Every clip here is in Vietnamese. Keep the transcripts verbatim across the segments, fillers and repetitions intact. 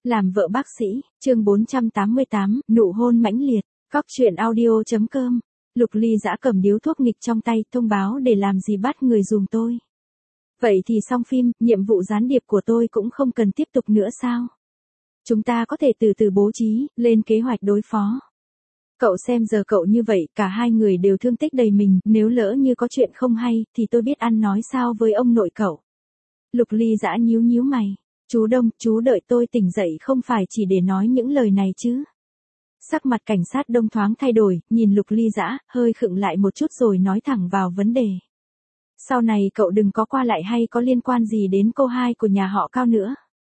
Làm vợ bác sĩ, chương bốn trăm tám mươi tám, nụ hôn mãnh liệt, cóc truyện audio.com. Lục Ly Dã cầm điếu thuốc nghịch trong tay, thông báo để làm gì bắt người dùm tôi. Vậy thì xong phim, nhiệm vụ gián điệp của tôi cũng không cần tiếp tục nữa sao? Chúng ta có thể từ từ bố trí, lên kế hoạch đối phó. Cậu xem giờ cậu như vậy, cả hai người đều thương tích đầy mình, nếu lỡ như có chuyện không hay, thì tôi biết ăn nói sao với ông nội cậu. Lục Ly Dã nhíu nhíu mày. Chú Đông, chú đợi tôi tỉnh dậy không phải chỉ để nói những lời này chứ. Sắc mặt cảnh sát Đông thoáng thay đổi, nhìn Lục Ly Dã, hơi khựng lại một chút rồi nói thẳng vào vấn đề. Sau này cậu đừng có qua lại hay có liên quan gì đến cô hai của nhà họ Cao nữa.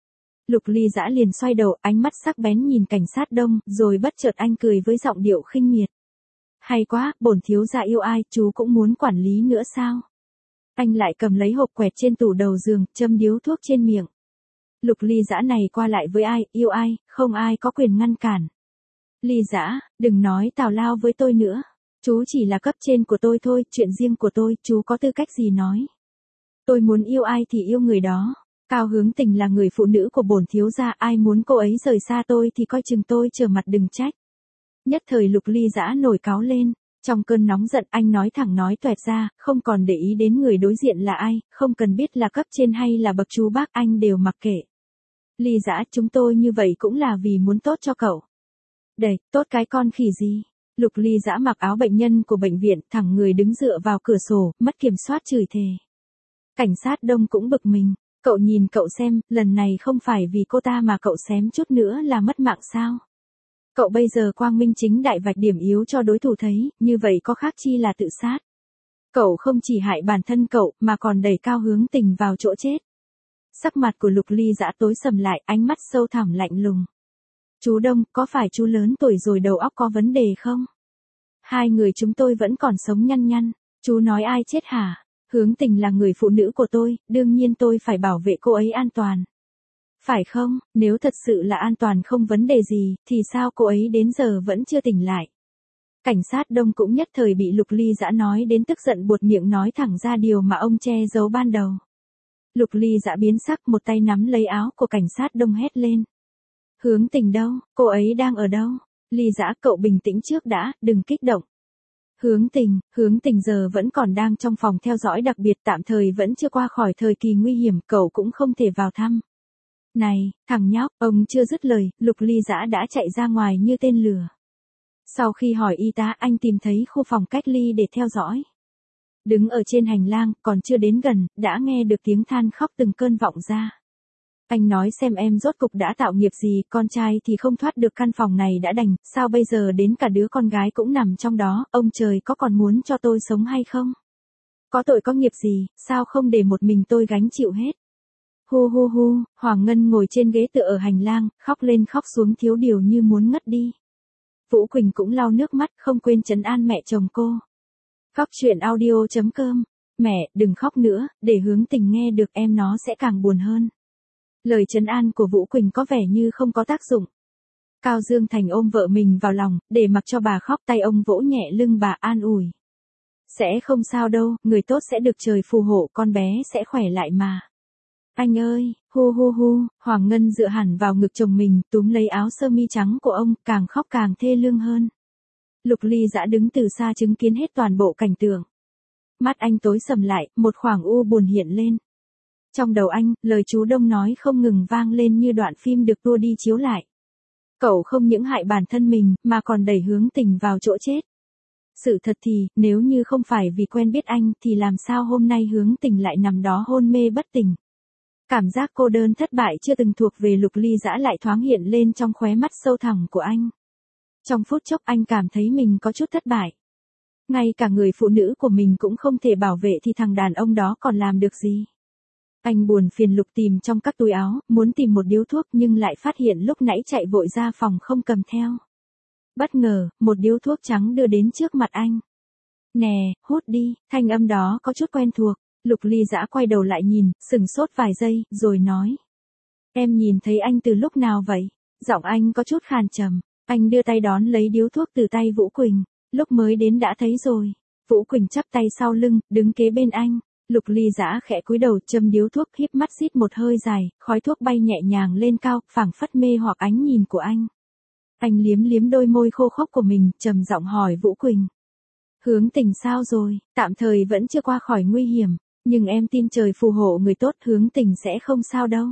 Lục Ly Dã liền xoay đầu, ánh mắt sắc bén nhìn cảnh sát Đông, rồi bất chợt anh cười với giọng điệu khinh miệt. Hay quá, bổn thiếu gia yêu ai, chú cũng muốn quản lý nữa sao? Anh lại cầm lấy hộp quẹt trên tủ đầu giường, châm điếu thuốc trên miệng. Lục Ly Dã này qua lại với ai, yêu ai, không ai có quyền ngăn cản. Ly Dã, đừng nói tào lao với tôi nữa. Chú chỉ là cấp trên của tôi thôi, chuyện riêng của tôi, chú có tư cách gì nói. Tôi muốn yêu ai thì yêu người đó. Cao Hướng Tình là người phụ nữ của bổn thiếu gia, ai muốn cô ấy rời xa tôi thì coi chừng tôi trở mặt đừng trách. Nhất thời Lục Ly Dã nổi cáu lên. Trong cơn nóng giận anh nói thẳng nói toẹt ra, không còn để ý đến người đối diện là ai, không cần biết là cấp trên hay là bậc chú bác anh đều mặc kệ. Ly Dã, chúng tôi như vậy cũng là vì muốn tốt cho cậu. Đây, tốt cái con khỉ gì? Lục Ly Dã mặc áo bệnh nhân của bệnh viện, thẳng người đứng dựa vào cửa sổ, mất kiểm soát chửi thề. Cảnh sát Đông cũng bực mình, cậu nhìn cậu xem, lần này không phải vì cô ta mà cậu xém chút nữa là mất mạng sao? Cậu bây giờ quang minh chính đại vạch điểm yếu cho đối thủ thấy, như vậy có khác chi là tự sát. Cậu không chỉ hại bản thân cậu, mà còn đẩy Cao Hướng Tình vào chỗ chết. Sắc mặt của Lục Ly Dã tối sầm lại, ánh mắt sâu thẳm lạnh lùng. Chú Đông, có phải chú lớn tuổi rồi đầu óc có vấn đề không? Hai người chúng tôi vẫn còn sống nhăn nhăn, chú nói ai chết hả? Hướng Tình là người phụ nữ của tôi, đương nhiên tôi phải bảo vệ cô ấy an toàn. Phải không, nếu thật sự là an toàn không vấn đề gì, thì sao cô ấy đến giờ vẫn chưa tỉnh lại? Cảnh sát Đông cũng nhất thời bị Lục Ly Dã nói đến tức giận buột miệng nói thẳng ra điều mà ông che giấu ban đầu. Lục Ly Dã biến sắc, một tay nắm lấy áo của cảnh sát Đông hét lên. Hướng Tình đâu, cô ấy đang ở đâu? Ly Dã, cậu bình tĩnh trước đã, đừng kích động. Hướng Tình, Hướng Tình giờ vẫn còn đang trong phòng theo dõi đặc biệt, tạm thời vẫn chưa qua khỏi thời kỳ nguy hiểm, cậu cũng không thể vào thăm. Này, thằng nhóc, ông chưa dứt lời, Lục Ly Dã đã chạy ra ngoài như tên lửa. Sau khi hỏi y tá, anh tìm thấy khu phòng cách ly để theo dõi. Đứng ở trên hành lang, còn chưa đến gần, đã nghe được tiếng than khóc từng cơn vọng ra. Anh nói xem em rốt cục đã tạo nghiệp gì, con trai thì không thoát được căn phòng này đã đành, sao bây giờ đến cả đứa con gái cũng nằm trong đó, ông trời có còn muốn cho tôi sống hay không? Có tội có nghiệp gì, sao không để một mình tôi gánh chịu hết? Hu hu hu, Hoàng Ngân ngồi trên ghế tựa ở hành lang, khóc lên khóc xuống thiếu điều như muốn ngất đi. Vũ Quỳnh cũng lau nước mắt, không quên trấn an mẹ chồng cô. Cóc truyện audio.com. Mẹ, đừng khóc nữa, để Hướng Tình nghe được em nó sẽ càng buồn hơn. Lời trấn an của Vũ Quỳnh có vẻ như không có tác dụng. Cao Dương Thành ôm vợ mình vào lòng, để mặc cho bà khóc, tay ông vỗ nhẹ lưng bà an ủi. Sẽ không sao đâu, người tốt sẽ được trời phù hộ, con bé sẽ khỏe lại mà. Anh ơi, hu hu hu, Hoàng Ngân dựa hẳn vào ngực chồng mình, túm lấy áo sơ mi trắng của ông, càng khóc càng thê lương hơn. Lục Ly Dã đứng từ xa chứng kiến hết toàn bộ cảnh tượng. Mắt anh tối sầm lại, một khoảng u buồn hiện lên. Trong đầu anh, lời chú Đông nói không ngừng vang lên như đoạn phim được tua đi chiếu lại. Cậu không những hại bản thân mình, mà còn đẩy Hướng Tình vào chỗ chết. Sự thật thì, nếu như không phải vì quen biết anh, thì làm sao hôm nay Hướng Tình lại nằm đó hôn mê bất tỉnh. Cảm giác cô đơn thất bại chưa từng thuộc về Lục Ly Dã lại thoáng hiện lên trong khóe mắt sâu thẳm của anh. Trong phút chốc anh cảm thấy mình có chút thất bại. Ngay cả người phụ nữ của mình cũng không thể bảo vệ thì thằng đàn ông đó còn làm được gì. Anh buồn phiền lục tìm trong các túi áo, muốn tìm một điếu thuốc nhưng lại phát hiện lúc nãy chạy vội ra phòng không cầm theo. Bất ngờ, một điếu thuốc trắng đưa đến trước mặt anh. Nè, hút đi, thanh âm đó có chút quen thuộc. Lục Ly Dã quay đầu lại nhìn, sừng sốt vài giây, rồi nói. Em nhìn thấy anh từ lúc nào vậy? Giọng anh có chút khàn trầm. Anh đưa tay đón lấy điếu thuốc từ tay Vũ Quỳnh. Lúc mới đến đã thấy rồi. Vũ Quỳnh chắp tay sau lưng, đứng kế bên anh. Lục ly giã khẽ cúi đầu châm điếu thuốc, híp mắt rít một hơi dài, khói thuốc bay nhẹ nhàng lên cao, phảng phất mê hoặc ánh nhìn của anh. Anh liếm liếm đôi môi khô khốc của mình, trầm giọng hỏi Vũ Quỳnh. Hướng Tình sao rồi, tạm thời vẫn chưa qua khỏi nguy hiểm, nhưng em tin trời phù hộ người tốt, Hướng Tình sẽ không sao đâu.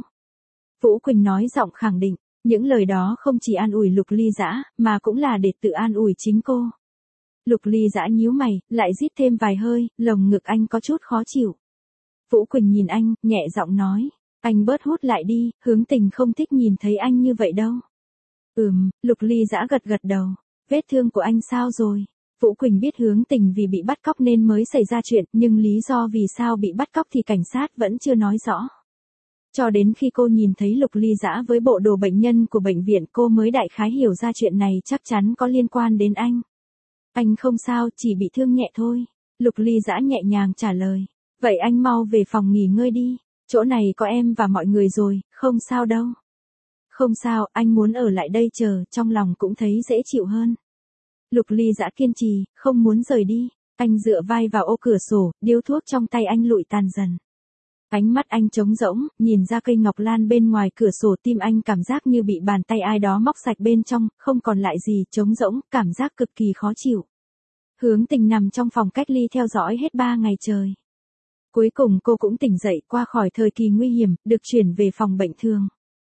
Vũ Quỳnh nói giọng khẳng định, những lời đó không chỉ an ủi Lục ly giã, mà cũng là để tự an ủi chính cô. Lục ly giã nhíu mày, lại rít thêm vài hơi, lồng ngực anh có chút khó chịu. Vũ Quỳnh nhìn anh, nhẹ giọng nói, anh bớt hút lại đi, Hướng Tình không thích nhìn thấy anh như vậy đâu. Ừm, Lục ly giã gật gật đầu, vết thương của anh sao rồi? Vũ Quỳnh biết Hướng Tình vì bị bắt cóc nên mới xảy ra chuyện, nhưng lý do vì sao bị bắt cóc thì cảnh sát vẫn chưa nói rõ. Cho đến khi cô nhìn thấy Lục ly giã với bộ đồ bệnh nhân của bệnh viện, cô mới đại khái hiểu ra chuyện này chắc chắn có liên quan đến anh. Anh không sao, chỉ bị thương nhẹ thôi. Lục ly giã nhẹ nhàng trả lời. Vậy anh mau về phòng nghỉ ngơi đi, chỗ này có em và mọi người rồi, không sao đâu. Không sao, anh muốn ở lại đây chờ, trong lòng cũng thấy dễ chịu hơn. Lục ly giã kiên trì, không muốn rời đi. Anh dựa vai vào ô cửa sổ, điếu thuốc trong tay anh lụi tàn dần. Ánh mắt anh trống rỗng, nhìn ra cây ngọc lan bên ngoài cửa sổ, tim anh cảm giác như bị bàn tay ai đó móc sạch bên trong, không còn lại gì, trống rỗng, cảm giác cực kỳ khó chịu. Hướng Tình nằm trong phòng cách ly theo dõi hết ba ngày trời. Cuối cùng cô cũng tỉnh dậy qua khỏi thời kỳ nguy hiểm, được chuyển về phòng bệnh thường.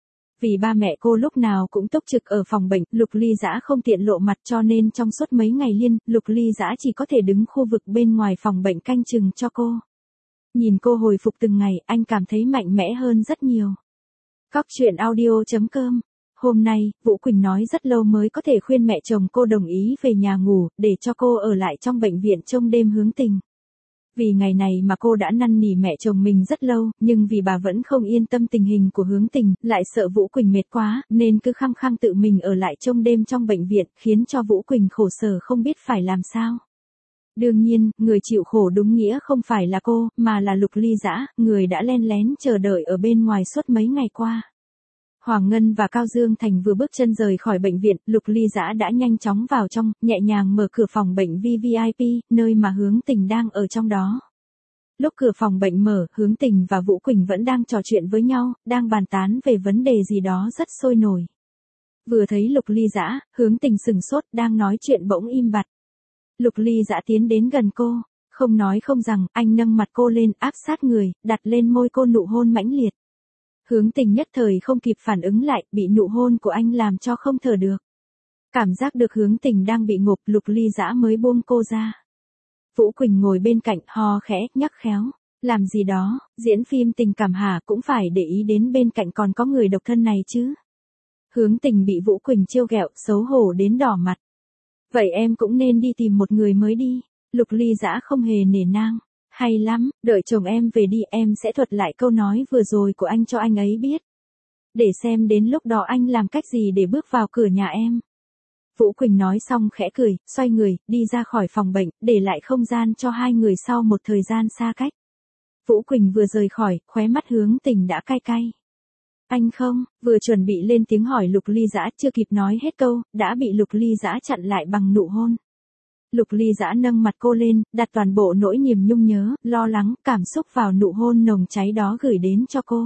Vì ba mẹ cô lúc nào cũng túc trực ở phòng bệnh, Lục ly giã không tiện lộ mặt cho nên trong suốt mấy ngày liên, Lục ly giã chỉ có thể đứng khu vực bên ngoài phòng bệnh canh chừng cho cô. Nhìn cô hồi phục từng ngày, anh cảm thấy mạnh mẽ hơn rất nhiều. Cóc truyện audio chấm com. Hôm nay, Vũ Quỳnh nói rất lâu mới có thể khuyên mẹ chồng cô đồng ý về nhà ngủ, để cho cô ở lại trong bệnh viện trông đêm Hướng Tình. Vì ngày này mà cô đã năn nỉ mẹ chồng mình rất lâu, nhưng vì bà vẫn không yên tâm tình hình của Hướng Tình, lại sợ Vũ Quỳnh mệt quá, nên cứ khăng khăng tự mình ở lại trông đêm trong bệnh viện, khiến cho Vũ Quỳnh khổ sở không biết phải làm sao. Đương nhiên, người chịu khổ đúng nghĩa không phải là cô, mà là Lục ly giã, người đã len lén chờ đợi ở bên ngoài suốt mấy ngày qua. Hoàng Ngân và Cao Dương Thành vừa bước chân rời khỏi bệnh viện, Lục ly giã đã nhanh chóng vào trong, nhẹ nhàng mở cửa phòng bệnh vê vê i pê, nơi mà Hướng Tình đang ở trong đó. Lúc cửa phòng bệnh mở, Hướng Tình và Vũ Quỳnh vẫn đang trò chuyện với nhau, đang bàn tán về vấn đề gì đó rất sôi nổi. Vừa thấy Lục ly giã, Hướng Tình sừng sốt, đang nói chuyện bỗng im bặt. Lục ly giã tiến đến gần cô, không nói không rằng, anh nâng mặt cô lên, áp sát người, đặt lên môi cô nụ hôn mãnh liệt. Hướng Tình nhất thời không kịp phản ứng lại, bị nụ hôn của anh làm cho không thở được. Cảm giác được Hướng Tình đang bị ngộp, Lục ly giã mới buông cô ra. Vũ Quỳnh ngồi bên cạnh, ho khẽ, nhắc khéo. Làm gì đó, diễn phim tình cảm hả, cũng phải để ý đến bên cạnh còn có người độc thân này chứ. Hướng Tình bị Vũ Quỳnh trêu ghẹo, xấu hổ đến đỏ mặt. Vậy em cũng nên đi tìm một người mới đi. Lục ly giã không hề nể nang. Hay lắm, đợi chồng em về đi, em sẽ thuật lại câu nói vừa rồi của anh cho anh ấy biết. Để xem đến lúc đó anh làm cách gì để bước vào cửa nhà em. Vũ Quỳnh nói xong khẽ cười, xoay người, đi ra khỏi phòng bệnh, để lại không gian cho hai người sau một thời gian xa cách. Vũ Quỳnh vừa rời khỏi, khóe mắt Hướng Tình đã cay cay. Anh không, vừa chuẩn bị lên tiếng hỏi Lục ly giã, chưa kịp nói hết câu, đã bị Lục ly giã chặn lại bằng nụ hôn. Lục ly giã nâng mặt cô lên, đặt toàn bộ nỗi niềm nhung nhớ, lo lắng, cảm xúc vào nụ hôn nồng cháy đó gửi đến cho cô.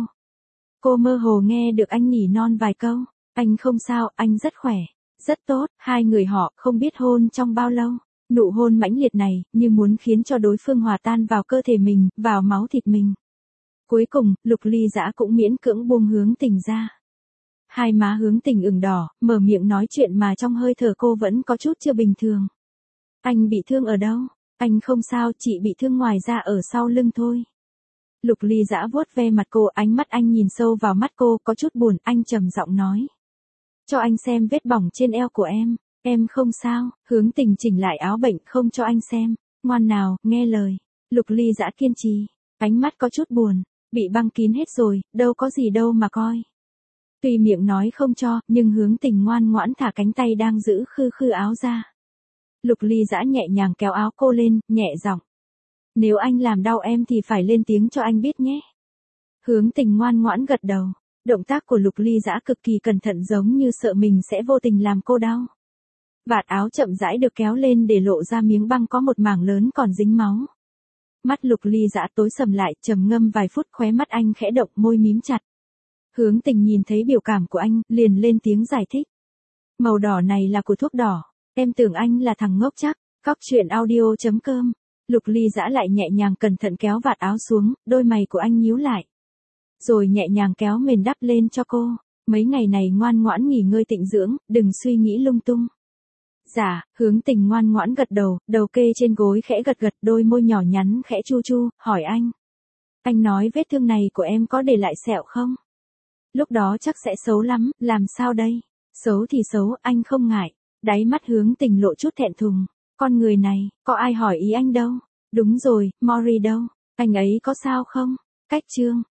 Cô mơ hồ nghe được anh nhỉ non vài câu. Anh không sao, anh rất khỏe, rất tốt. Hai người họ không biết hôn trong bao lâu. Nụ hôn mãnh liệt này, như muốn khiến cho đối phương hòa tan vào cơ thể mình, vào máu thịt mình. Cuối cùng, Lục ly giã cũng miễn cưỡng buông Hướng Tình ra. Hai má Hướng Tình ửng đỏ, mở miệng nói chuyện mà trong hơi thở cô vẫn có chút chưa bình thường. Anh bị thương ở đâu? Anh không sao, chỉ bị thương ngoài da ở sau lưng thôi. Lục ly giã vuốt ve mặt cô, ánh mắt anh nhìn sâu vào mắt cô, có chút buồn, anh trầm giọng nói. Cho anh xem vết bỏng trên eo của em, em không sao. Hướng Tình chỉnh lại áo bệnh, không cho anh xem. Ngoan nào, nghe lời. Lục ly giã kiên trì, ánh mắt có chút buồn, bị băng kín hết rồi, đâu có gì đâu mà coi. Tuy miệng nói không cho, nhưng Hướng Tình ngoan ngoãn thả cánh tay đang giữ khư khư áo ra. Lục ly giã nhẹ nhàng kéo áo cô lên, nhẹ giọng. Nếu anh làm đau em thì phải lên tiếng cho anh biết nhé. Hướng Tình ngoan ngoãn gật đầu. Động tác của Lục ly giã cực kỳ cẩn thận, giống như sợ mình sẽ vô tình làm cô đau. Vạt áo chậm rãi được kéo lên để lộ ra miếng băng có một mảng lớn còn dính máu. Mắt Lục Ly Dã tối sầm lại, trầm ngâm vài phút, khóe mắt anh khẽ động, môi mím chặt. Hướng Tình nhìn thấy biểu cảm của anh, liền lên tiếng giải thích. Màu đỏ này là của thuốc đỏ, em tưởng anh là thằng ngốc chắc. Cóc truyện audio chấm com. Lục Ly Dã lại nhẹ nhàng cẩn thận kéo vạt áo xuống, đôi mày của anh nhíu lại. Rồi nhẹ nhàng kéo mền đắp lên cho cô. Mấy ngày này ngoan ngoãn nghỉ ngơi tịnh dưỡng, đừng suy nghĩ lung tung. Dạ, Hướng Tình ngoan ngoãn gật đầu, đầu kê trên gối khẽ gật gật, đôi môi nhỏ nhắn khẽ chu chu, hỏi anh. Anh nói vết thương này của em có để lại sẹo không? Lúc đó chắc sẽ xấu lắm, làm sao đây? Xấu thì xấu, anh không ngại. Đáy mắt Hướng Tình lộ chút thẹn thùng. Con người này, có ai hỏi ý anh đâu? Đúng rồi, Mori đâu? Anh ấy có sao không? Cách chương.